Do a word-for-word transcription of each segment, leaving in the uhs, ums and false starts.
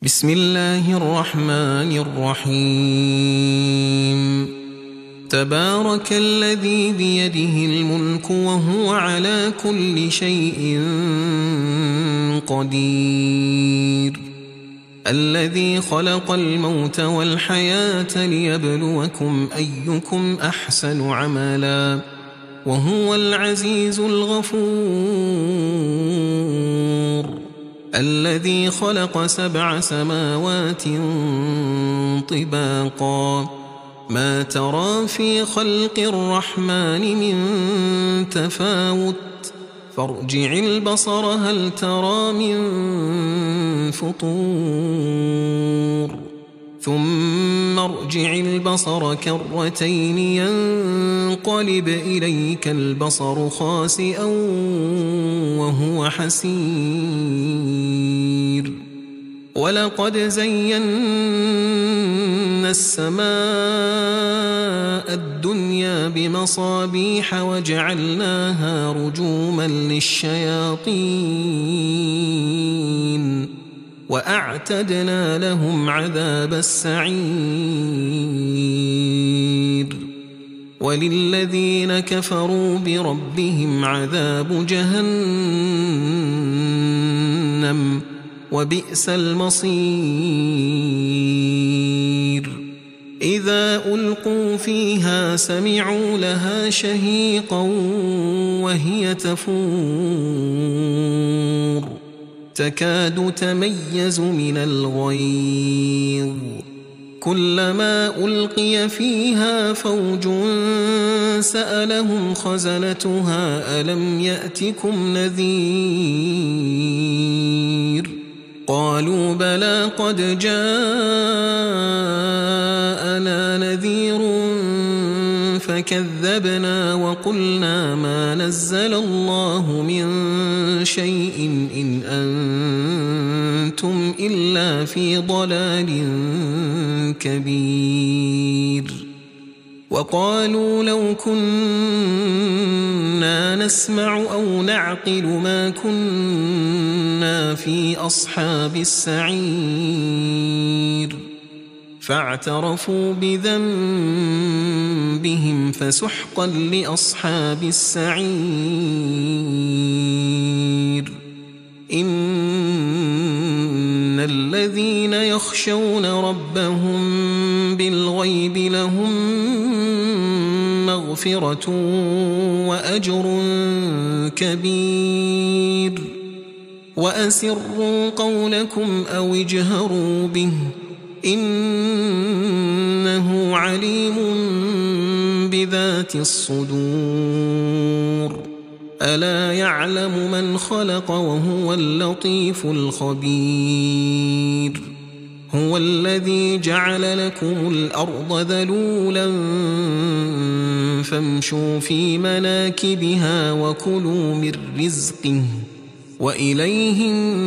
بسم الله الرحمن الرحيم تبارك الذي بيده الملك وهو على كل شيء قدير الذي خلق الموت والحياة ليبلوكم أيكم أحسن عملا وهو العزيز الغفور الذي خلق سبع سماوات طباقا ما ترى في خلق الرحمن من تفاوت فارجع البصر هل ترى من فطور ثم ارجع البصر كرتين ينقلب إليك البصر خاسئا وهو حسير ولقد زينا السماء الدنيا بمصابيح وجعلناها رجوما للشياطين وأعتدنا لهم عذاب السعير وللذين كفروا بربهم عذاب جهنم وبئس المصير إذا ألقوا فيها سمعوا لها شهيقا وهي تفور تكاد تميز من الغيظ كلما ألقي فيها فوج سألهم خزنتها ألم يأتكم نذير قالوا بلى قد جاءنا نذير فكذبنا وقلنا ما نزل الله من شيء إن أنتم إلا في ضلال كبير وقالوا لو كنا نسمع أو نعقل ما كنا في أصحاب السعير فاعترفوا بذنبهم فسحقا لأصحاب السعير إن الذين يخشون ربهم بالغيب لهم مغفرة وأجر كبير وأسروا قولكم أو اجهروا به إنه عليم بذات الصدور ألا يعلم من خلق وهو اللطيف الخبير هو الذي جعل لكم الأرض ذلولا فامشوا في مناكبها وكلوا من رزقه وإليه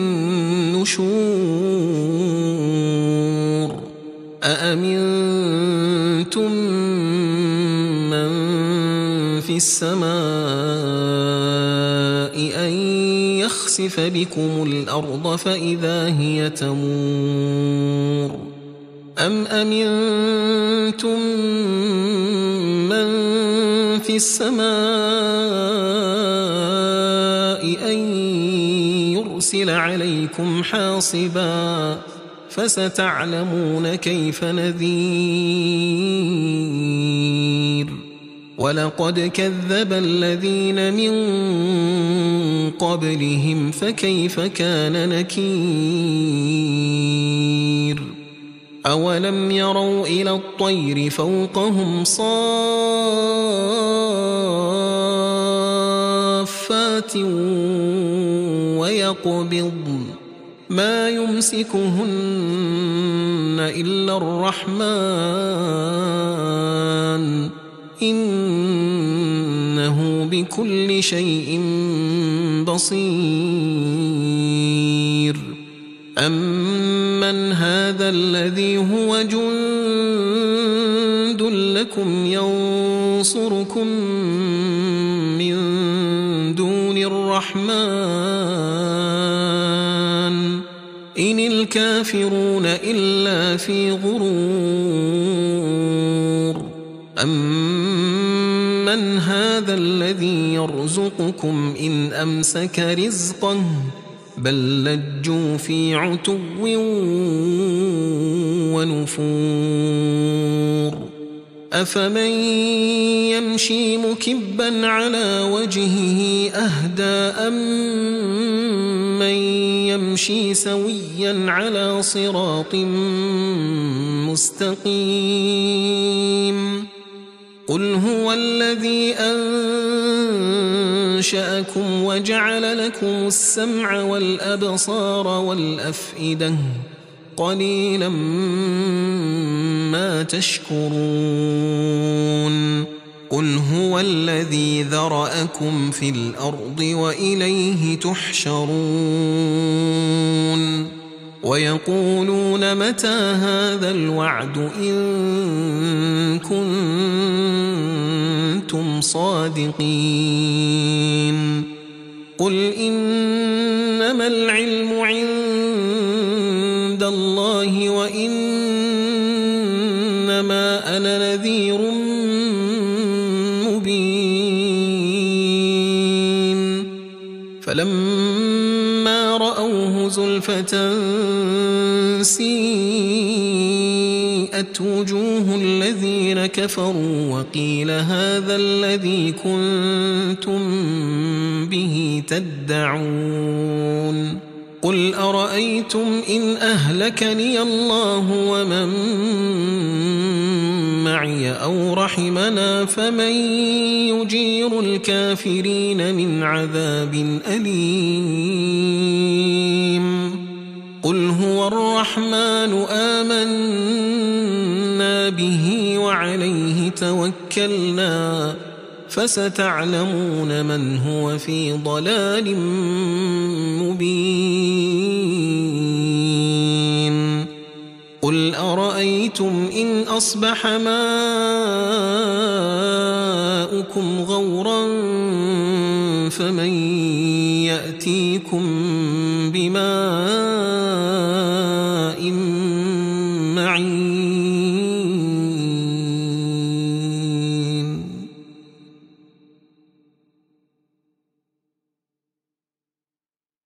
النشور أأمنتم من في السماء أن يخسف بكم الأرض فإذا هي تمور أم أمنتم من في السماء أن يرسل عليكم حاصبا فستعلمون كيف نذير ولقد كذب الذين من قبلهم فكيف كان نكير أولم يروا إلى الطير فوقهم صافات ويقبضن ما يمسكهن إلا الرحمن إنه بكل شيء بصير أمن هذا الذي هو جند لكم ينصركم من دون الرحمن إن الكافرون الكافرون إلا في غرور أمن هذا الذي يرزقكم إن أمسك رزقه بل لجوا في عتو ونفور أفمن يمشي مكبا على وجهه أهدى أمن يمشي سويا على صراط مستقيم قل هو الذي أنشأكم وجعل لكم السمع والأبصار والأفئدة قليلا ما تشكرون قل هو الذي ذرأكم في الأرض وإليه تحشرون ويقولون متى هذا الوعد إن كنتم صادقين قل إنما العلم عند الله وإنما أنا نذير مبين فلما رأوه زلفة سيئت وجوه الذين كفروا وقيل هذا الذي كنتم به تدعون قل أرأيتم إن أهلكني الله ومن معي أو رحمنا فمن يجير الكافرين من عذاب أليم قل هو الرحمن آمنا به وعليه توكلنا فستعلمون من هو في ضلال مبين قل أرأيتم إن أصبح ماؤكم غورا فمن يأتيكم بماء معين